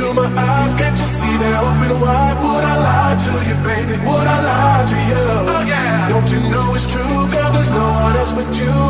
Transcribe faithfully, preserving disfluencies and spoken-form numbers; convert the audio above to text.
into my eyes, can't you see they're open wide? Would I lie to you, baby? Would I lie to you? Oh yeah. Don't you know it's true, girl? There's no one else but you.